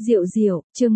Diệu Diệu, chương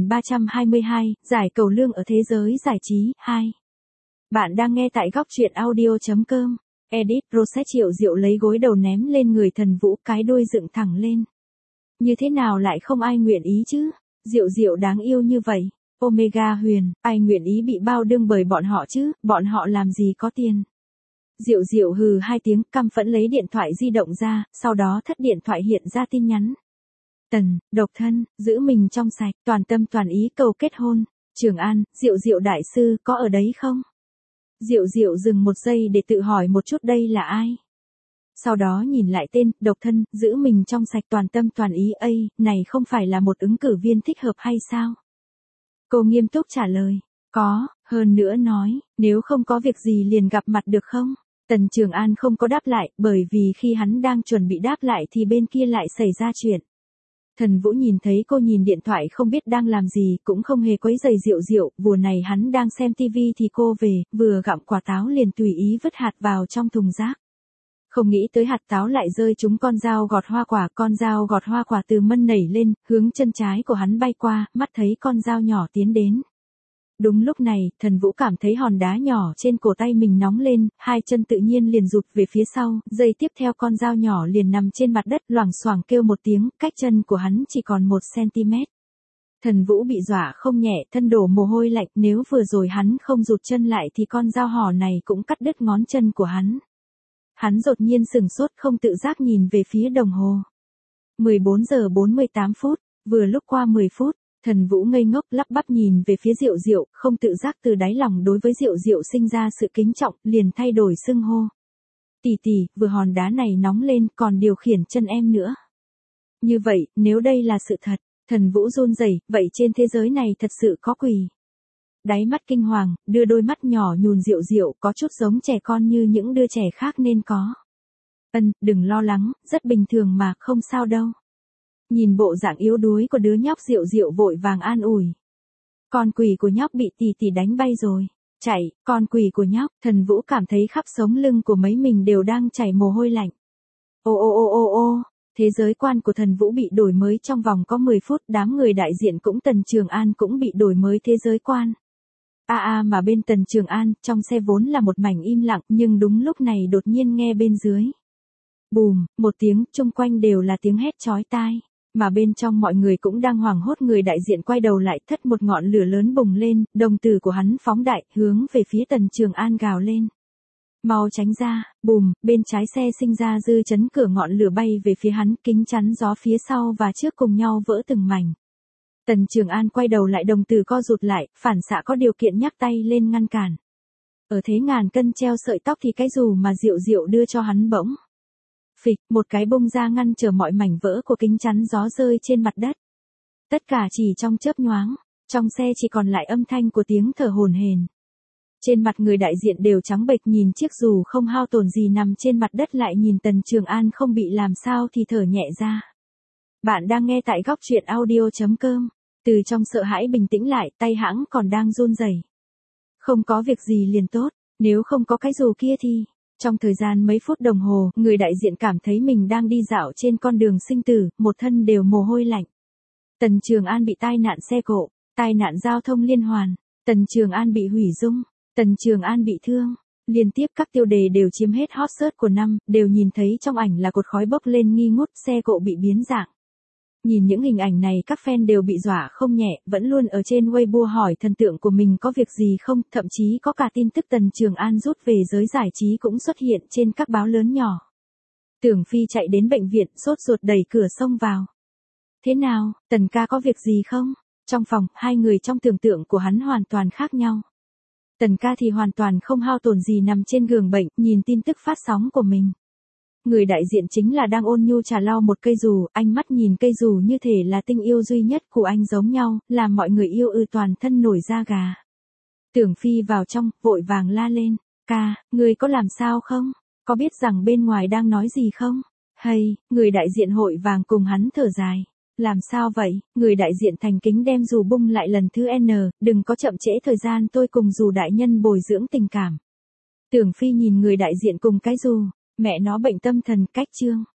1322, giải cầu lương ở thế giới giải trí, 2. Bạn đang nghe tại góc truyện audio.com. Edit Process Triệu Diệu lấy gối đầu ném lên người Thần Vũ, cái đuôi dựng thẳng lên. Như thế nào lại không ai nguyện ý chứ? Diệu Diệu đáng yêu như vậy. Omega Huyền, ai nguyện ý bị bao đương bởi bọn họ chứ, bọn họ làm gì có tiền. Diệu Diệu hừ hai tiếng, căm phẫn lấy điện thoại di động ra, sau đó thất điện thoại hiện ra tin nhắn. Tần, độc thân, giữ mình trong sạch, toàn tâm toàn ý cầu kết hôn. Trường An, Diệu Diệu đại sư có ở đấy không? Diệu Diệu dừng một giây để tự hỏi một chút đây là ai. Sau đó nhìn lại tên, độc thân, giữ mình trong sạch toàn tâm toàn ý, này không phải là một ứng cử viên thích hợp hay sao? Cô nghiêm túc trả lời, có, hơn nữa nói, nếu không có việc gì liền gặp mặt được không? Tần Trường An không có đáp lại, bởi vì khi hắn đang chuẩn bị đáp lại thì bên kia lại xảy ra chuyện. Thần Vũ nhìn thấy cô nhìn điện thoại không biết đang làm gì, cũng không hề quấy rầy Diệu Diệu, vừa này hắn đang xem tivi thì cô về, vừa gặm quả táo liền tùy ý vứt hạt vào trong thùng rác. Không nghĩ tới hạt táo lại rơi trúng con dao gọt hoa quả từ mân nảy lên, hướng chân trái của hắn bay qua, mắt thấy con dao nhỏ tiến đến. Đúng lúc này, Thần Vũ cảm thấy hòn đá nhỏ trên cổ tay mình nóng lên, hai chân tự nhiên liền rụt về phía sau, giây tiếp theo con dao nhỏ liền nằm trên mặt đất, loảng xoảng kêu một tiếng, cách chân của hắn chỉ còn 1 cm. Thần Vũ bị dọa không nhẹ, thân đổ mồ hôi lạnh, nếu vừa rồi hắn không rụt chân lại thì con dao hỏ này cũng cắt đứt ngón chân của hắn. Hắn đột nhiên sừng sốt, không tự giác nhìn về phía đồng hồ. 14 giờ 48 phút, vừa lúc qua 10 phút. Thần Vũ ngây ngốc lắp bắp nhìn về phía Diệu Diệu, không tự giác từ đáy lòng đối với Diệu Diệu sinh ra sự kính trọng, liền thay đổi xưng hô. Tỷ tỷ, vừa hòn đá này nóng lên còn điều khiển chân em nữa. Như vậy, nếu đây là sự thật, Thần Vũ run rẩy, vậy trên thế giới này thật sự có quỷ. Đáy mắt kinh hoàng, đưa đôi mắt nhỏ nhùn Diệu Diệu, có chút giống trẻ con như những đứa trẻ khác nên có. Đừng lo lắng, rất bình thường mà, không sao đâu. Nhìn bộ dạng yếu đuối của đứa nhóc, Diệu Diệu vội vàng an ủi. Con quỷ của nhóc bị tỷ tỷ đánh bay rồi. Chạy, con quỷ của nhóc. Thần Vũ cảm thấy khắp sống lưng của mấy mình đều đang chảy mồ hôi lạnh. Ô, thế giới quan của Thần Vũ bị đổi mới trong vòng có 10 phút, đám người đại diện cũng Tần Trường An cũng bị đổi mới thế giới quan. Mà bên Tần Trường An, trong xe vốn là một mảnh im lặng, nhưng đúng lúc này đột nhiên nghe bên dưới. Bùm, một tiếng, chung quanh đều là tiếng hét chói tai. Mà bên trong mọi người cũng đang hoảng hốt, người đại diện quay đầu lại, thất một ngọn lửa lớn bùng lên, đồng tử của hắn phóng đại, hướng về phía Tần Trường An gào lên. Mau tránh ra, bùm, bên trái xe sinh ra dư chấn, cửa ngọn lửa bay về phía hắn, kính chắn gió phía sau và trước cùng nhau vỡ từng mảnh. Tần Trường An quay đầu lại, đồng tử co rụt lại, phản xạ có điều kiện nhắc tay lên ngăn cản. Ở thế ngàn cân treo sợi tóc thì cái dù mà Diệu Diệu đưa cho hắn bỗng. Phịch, một cái bung ra ngăn trở mọi mảnh vỡ của kính chắn gió rơi trên mặt đất. Tất cả chỉ trong chớp nhoáng, trong xe chỉ còn lại âm thanh của tiếng thở hổn hển. Trên mặt người đại diện đều trắng bệch, nhìn chiếc dù không hao tổn gì nằm trên mặt đất, lại nhìn Tần Trường An không bị làm sao thì thở nhẹ ra. Bạn đang nghe tại góc truyện audio.com. Từ trong sợ hãi bình tĩnh lại, tay hãng còn đang run rẩy. Không có việc gì liền tốt, nếu không có cái dù kia thì... Trong thời gian mấy phút đồng hồ, người đại diện cảm thấy mình đang đi dạo trên con đường sinh tử, một thân đều mồ hôi lạnh. Tần Trường An bị tai nạn xe cộ, tai nạn giao thông liên hoàn, Tần Trường An bị hủy dung, Tần Trường An bị thương. Liên tiếp các tiêu đề đều chiếm hết hot search của năm, đều nhìn thấy trong ảnh là cột khói bốc lên nghi ngút, xe cộ bị biến dạng. Nhìn những hình ảnh này các fan đều bị dọa không nhẹ, vẫn luôn ở trên Weibo hỏi thần tượng của mình có việc gì không, thậm chí có cả tin tức Tần Trường An rút về giới giải trí cũng xuất hiện trên các báo lớn nhỏ. Tưởng Phi chạy đến bệnh viện, sốt ruột đẩy cửa xông vào. Thế nào, Tần ca có việc gì không? Trong phòng, hai người trong tưởng tượng của hắn hoàn toàn khác nhau. Tần ca thì hoàn toàn không hao tổn gì, nằm trên giường bệnh, nhìn tin tức phát sóng của mình. Người đại diện chính là đang ôn nhu trà lau một cây dù, ánh mắt nhìn cây dù như thể là tình yêu duy nhất của anh giống nhau, làm mọi người yêu toàn thân nổi da gà. Tưởng Phi vào trong, vội vàng la lên, ca, người có làm sao không? Có biết rằng bên ngoài đang nói gì không? Hay, người đại diện hội vàng cùng hắn thở dài. Làm sao vậy? Người đại diện thành kính đem dù bung lại lần thứ N, đừng có chậm trễ thời gian, tôi cùng dù đại nhân bồi dưỡng tình cảm. Tưởng Phi nhìn người đại diện cùng cái dù. Mẹ nó bệnh tâm thần, cách chương.